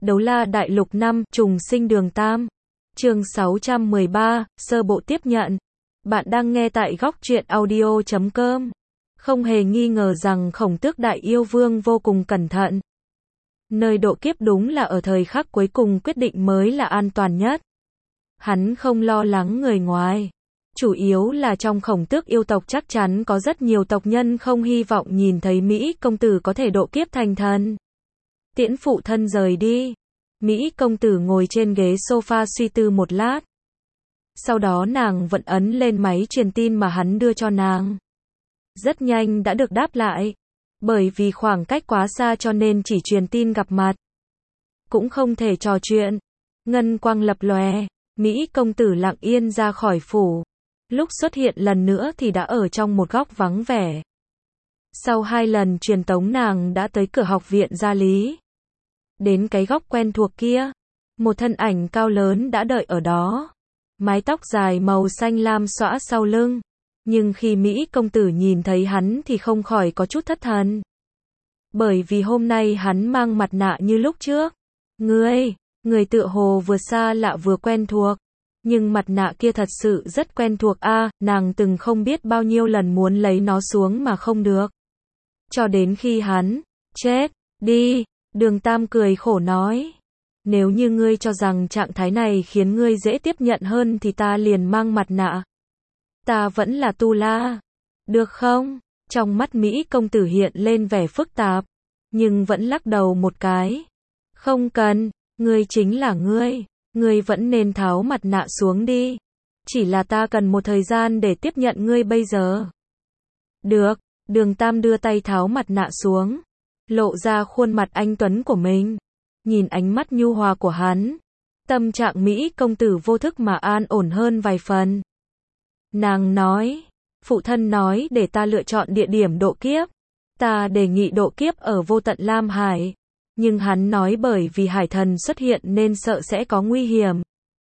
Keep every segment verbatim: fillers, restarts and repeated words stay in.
Đấu La Đại Lục năm, Trùng Sinh Đường Tam. Chương sáu trăm mười ba, sơ bộ tiếp nhận. Bạn đang nghe tại góc truyện audio chấm com. Không hề nghi ngờ rằng Khổng Tước Đại Yêu Vương vô cùng cẩn thận. Nơi độ kiếp đúng là ở thời khắc cuối cùng quyết định mới là an toàn nhất. Hắn không lo lắng người ngoài. Chủ yếu là trong Khổng Tước yêu tộc chắc chắn có rất nhiều tộc nhân không hy vọng nhìn thấy Mỹ công tử có thể độ kiếp thành thần. Tiễn phụ thân rời đi. Mỹ công tử ngồi trên ghế sofa suy tư một lát. Sau đó nàng vẫn ấn lên máy truyền tin mà hắn đưa cho nàng. Rất nhanh đã được đáp lại. Bởi vì khoảng cách quá xa cho nên chỉ truyền tin gặp mặt. Cũng không thể trò chuyện. Ngân quang lập lòe. Mỹ công tử lặng yên ra khỏi phủ. Lúc xuất hiện lần nữa thì đã ở trong một góc vắng vẻ. Sau hai lần truyền tống nàng đã tới cửa học viện gia lý. Đến cái góc quen thuộc kia, một thân ảnh cao lớn đã đợi ở đó. Mái tóc dài màu xanh lam xõa sau lưng. Nhưng khi Mỹ công tử nhìn thấy hắn thì không khỏi có chút thất thần. Bởi vì hôm nay hắn mang mặt nạ như lúc trước. Ngươi, người tựa hồ vừa xa lạ vừa quen thuộc. Nhưng mặt nạ kia thật sự rất quen thuộc a, à, nàng từng không biết bao nhiêu lần muốn lấy nó xuống mà không được. Cho đến khi hắn chết đi, Đường Tam cười khổ nói. Nếu như ngươi cho rằng trạng thái này khiến ngươi dễ tiếp nhận hơn thì ta liền mang mặt nạ. Ta vẫn là Tu La. Được không? Trong mắt Mỹ công tử hiện lên vẻ phức tạp. Nhưng vẫn lắc đầu một cái. Không cần, ngươi chính là ngươi. Ngươi vẫn nên tháo mặt nạ xuống đi. Chỉ là ta cần một thời gian để tiếp nhận ngươi bây giờ. Được, Đường Tam đưa tay tháo mặt nạ xuống. Lộ ra khuôn mặt anh tuấn của mình. Nhìn ánh mắt nhu hòa của hắn. Tâm trạng Mỹ công tử vô thức mà an ổn hơn vài phần. Nàng nói. Phụ thân nói để ta lựa chọn địa điểm độ kiếp. Ta đề nghị độ kiếp ở Vô Tận Lam Hải. Nhưng hắn nói bởi vì hải thần xuất hiện nên sợ sẽ có nguy hiểm.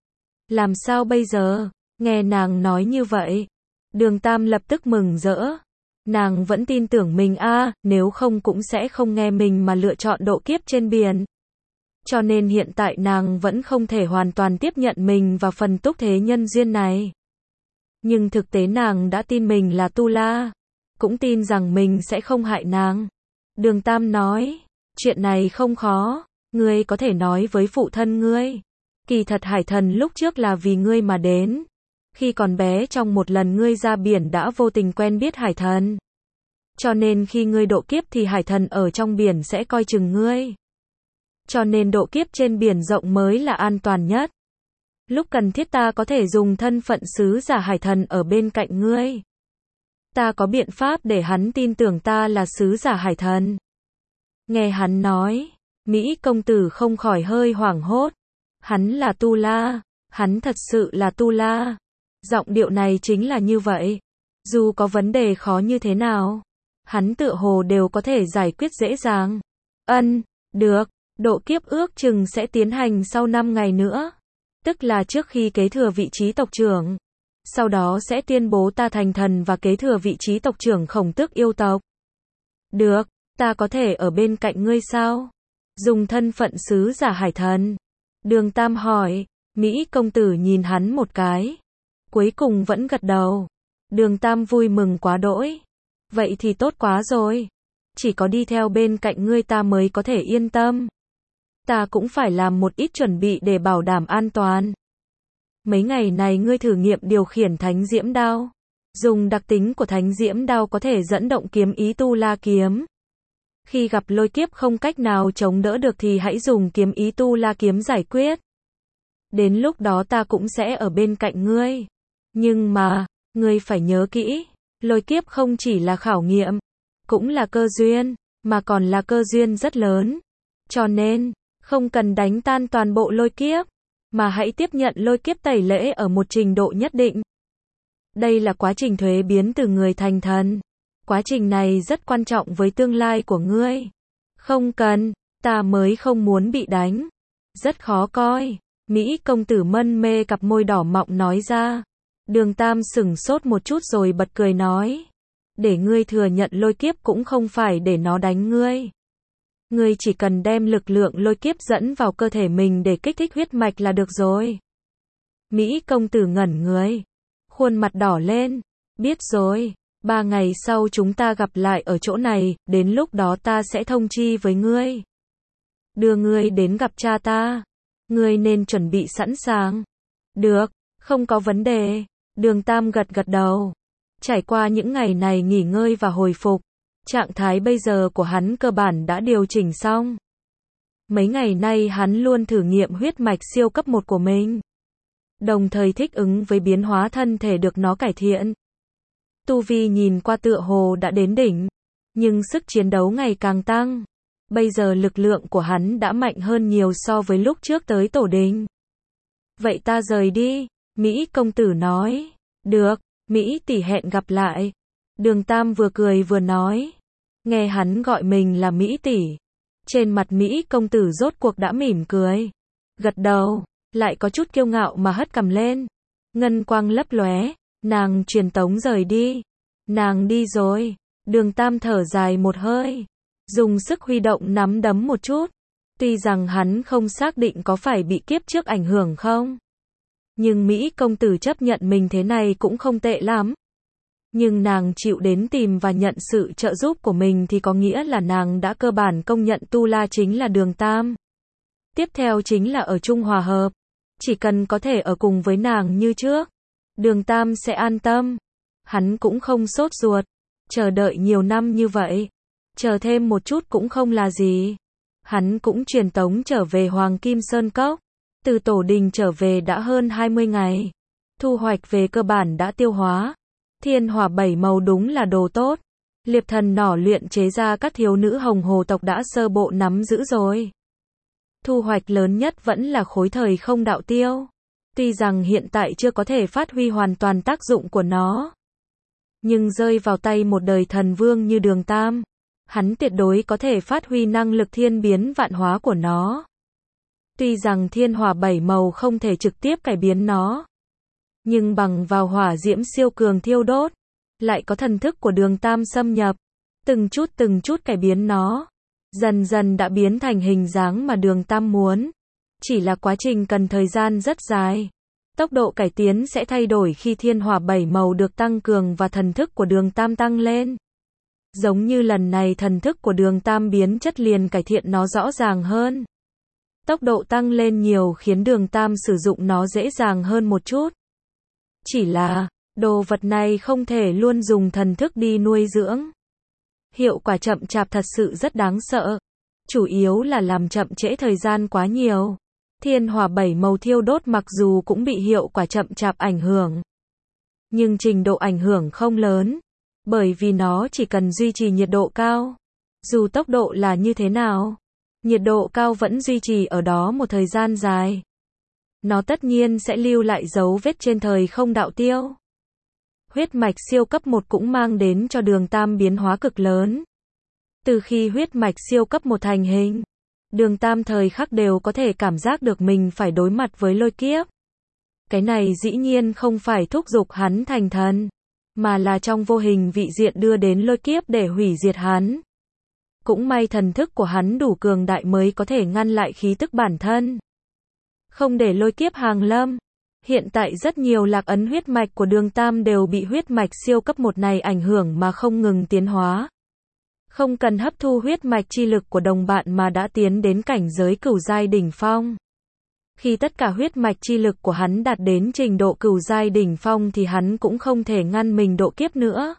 Làm sao bây giờ? Nghe nàng nói như vậy. Đường Tam lập tức mừng rỡ. Nàng vẫn tin tưởng mình a, à, nếu không cũng sẽ không nghe mình mà lựa chọn độ kiếp trên biển. Cho nên hiện tại nàng vẫn không thể hoàn toàn tiếp nhận mình và phần túc thế nhân duyên này. Nhưng thực tế nàng đã tin mình là Tu La. Cũng tin rằng mình sẽ không hại nàng. Đường Tam nói. Chuyện này không khó. Ngươi có thể nói với phụ thân ngươi. Kỳ thật hải thần lúc trước là vì ngươi mà đến. Khi còn bé trong một lần ngươi ra biển đã vô tình quen biết hải thần. Cho nên khi ngươi độ kiếp thì hải thần ở trong biển sẽ coi chừng ngươi. Cho nên độ kiếp trên biển rộng mới là an toàn nhất. Lúc cần thiết ta có thể dùng thân phận sứ giả hải thần ở bên cạnh ngươi. Ta có biện pháp để hắn tin tưởng ta là sứ giả hải thần. Nghe hắn nói, Mỹ công tử không khỏi hơi hoảng hốt. Hắn là Tu La, hắn thật sự là Tu La. Giọng điệu này chính là như vậy. Dù có vấn đề khó như thế nào, hắn tựa hồ đều có thể giải quyết dễ dàng. Ân, được, độ kiếp ước chừng sẽ tiến hành sau năm ngày nữa. Tức là trước khi kế thừa vị trí tộc trưởng. Sau đó sẽ tuyên bố ta thành thần và kế thừa vị trí tộc trưởng Khổng Tước yêu tộc. Được, ta có thể ở bên cạnh ngươi sao? Dùng thân phận sứ giả hải thần. Đường Tam hỏi. Mỹ công tử nhìn hắn một cái. Cuối cùng vẫn gật đầu. Đường Tam vui mừng quá đỗi. Vậy thì tốt quá rồi. Chỉ có đi theo bên cạnh ngươi ta mới có thể yên tâm. Ta cũng phải làm một ít chuẩn bị để bảo đảm an toàn. Mấy ngày này ngươi thử nghiệm điều khiển thánh diễm đao. Dùng đặc tính của thánh diễm đao có thể dẫn động kiếm ý Tu La kiếm. Khi gặp lôi kiếp không cách nào chống đỡ được thì hãy dùng kiếm ý Tu La kiếm giải quyết. Đến lúc đó ta cũng sẽ ở bên cạnh ngươi. Nhưng mà, ngươi phải nhớ kỹ, lôi kiếp không chỉ là khảo nghiệm, cũng là cơ duyên, mà còn là cơ duyên rất lớn. Cho nên, không cần đánh tan toàn bộ lôi kiếp, mà hãy tiếp nhận lôi kiếp tẩy lễ ở một trình độ nhất định. Đây là quá trình thuế biến từ người thành thần. Quá trình này rất quan trọng với tương lai của ngươi. Không cần, ta mới không muốn bị đánh. Rất khó coi. Mỹ công tử mân mê cặp môi đỏ mọng nói ra. Đường Tam sửng sốt một chút rồi bật cười nói. Để ngươi thừa nhận lôi kiếp cũng không phải để nó đánh ngươi. Ngươi chỉ cần đem lực lượng lôi kiếp dẫn vào cơ thể mình để kích thích huyết mạch là được rồi. Mỹ công tử ngẩn người, khuôn mặt đỏ lên. Biết rồi, ba ngày sau chúng ta gặp lại ở chỗ này, đến lúc đó ta sẽ thông chi với ngươi. Đưa ngươi đến gặp cha ta. Ngươi nên chuẩn bị sẵn sàng. Được, không có vấn đề. Đường Tam gật gật đầu. Trải qua những ngày này nghỉ ngơi và hồi phục, trạng thái bây giờ của hắn cơ bản đã điều chỉnh xong. Mấy ngày nay hắn luôn thử nghiệm huyết mạch siêu cấp một của mình, đồng thời thích ứng với biến hóa thân thể được nó cải thiện. Tu vi nhìn qua tựa hồ đã đến đỉnh, nhưng sức chiến đấu ngày càng tăng. Bây giờ lực lượng của hắn đã mạnh hơn nhiều so với lúc trước tới tổ đình. Vậy ta rời đi, Mỹ công tử nói. Được, Mỹ tỷ hẹn gặp lại. Đường Tam vừa cười vừa nói. Nghe hắn gọi mình là Mỹ tỷ, trên mặt Mỹ công tử rốt cuộc đã mỉm cười. Gật đầu, lại có chút kiêu ngạo mà hất cằm lên. Ngân quang lấp lóe, nàng truyền tống rời đi. Nàng đi rồi. Đường Tam thở dài một hơi, dùng sức huy động nắm đấm một chút. Tuy rằng hắn không xác định có phải bị kiếp trước ảnh hưởng không, nhưng Mỹ công tử chấp nhận mình thế này cũng không tệ lắm. Nhưng nàng chịu đến tìm và nhận sự trợ giúp của mình thì có nghĩa là nàng đã cơ bản công nhận Tu La chính là Đường Tam. Tiếp theo chính là ở chung hòa hợp. Chỉ cần có thể ở cùng với nàng như trước, Đường Tam sẽ an tâm. Hắn cũng không sốt ruột, chờ đợi nhiều năm như vậy, chờ thêm một chút cũng không là gì. Hắn cũng truyền tống trở về Hoàng Kim Sơn Cốc. Từ tổ đình trở về đã hơn hai mươi ngày. Thu hoạch về cơ bản đã tiêu hóa. Thiên hỏa bảy màu đúng là đồ tốt. Liệp thần nỏ luyện chế ra các thiếu nữ hồng hồ tộc đã sơ bộ nắm giữ rồi. Thu hoạch lớn nhất vẫn là khối thời không đạo tiêu. Tuy rằng hiện tại chưa có thể phát huy hoàn toàn tác dụng của nó, nhưng rơi vào tay một đời thần vương như Đường Tam, hắn tuyệt đối có thể phát huy năng lực thiên biến vạn hóa của nó. Tuy rằng thiên hỏa bảy màu không thể trực tiếp cải biến nó, nhưng bằng vào hỏa diễm siêu cường thiêu đốt, lại có thần thức của Đường Tam xâm nhập, từng chút từng chút cải biến nó, dần dần đã biến thành hình dáng mà Đường Tam muốn. Chỉ là quá trình cần thời gian rất dài. Tốc độ cải tiến sẽ thay đổi khi thiên hỏa bảy màu được tăng cường và thần thức của Đường Tam tăng lên. Giống như lần này thần thức của Đường Tam biến chất liền cải thiện nó rõ ràng hơn. Tốc độ tăng lên nhiều khiến Đường Tam sử dụng nó dễ dàng hơn một chút. Chỉ là, đồ vật này không thể luôn dùng thần thức đi nuôi dưỡng. Hiệu quả chậm chạp thật sự rất đáng sợ. Chủ yếu là làm chậm trễ thời gian quá nhiều. Thiên hỏa bảy màu thiêu đốt mặc dù cũng bị hiệu quả chậm chạp ảnh hưởng, nhưng trình độ ảnh hưởng không lớn, bởi vì nó chỉ cần duy trì nhiệt độ cao. Dù tốc độ là như thế nào, nhiệt độ cao vẫn duy trì ở đó một thời gian dài. Nó tất nhiên sẽ lưu lại dấu vết trên thời không đạo tiêu. Huyết mạch siêu cấp một cũng mang đến cho Đường Tam biến hóa cực lớn. Từ khi huyết mạch siêu cấp một thành hình, Đường Tam thời khắc đều có thể cảm giác được mình phải đối mặt với lôi kiếp. Cái này dĩ nhiên không phải thúc giục hắn thành thần, mà là trong vô hình vị diện đưa đến lôi kiếp để hủy diệt hắn. Cũng may thần thức của hắn đủ cường đại mới có thể ngăn lại khí tức bản thân, không để lôi kiếp hàng lâm. Hiện tại rất nhiều lạc ấn huyết mạch của Đường Tam đều bị huyết mạch siêu cấp một này ảnh hưởng mà không ngừng tiến hóa. Không cần hấp thu huyết mạch chi lực của đồng bạn mà đã tiến đến cảnh giới cửu giai đỉnh phong. Khi tất cả huyết mạch chi lực của hắn đạt đến trình độ cửu giai đỉnh phong thì hắn cũng không thể ngăn mình độ kiếp nữa.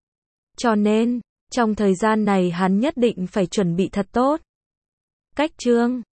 Cho nên, trong thời gian này hắn nhất định phải chuẩn bị thật tốt. Cách chương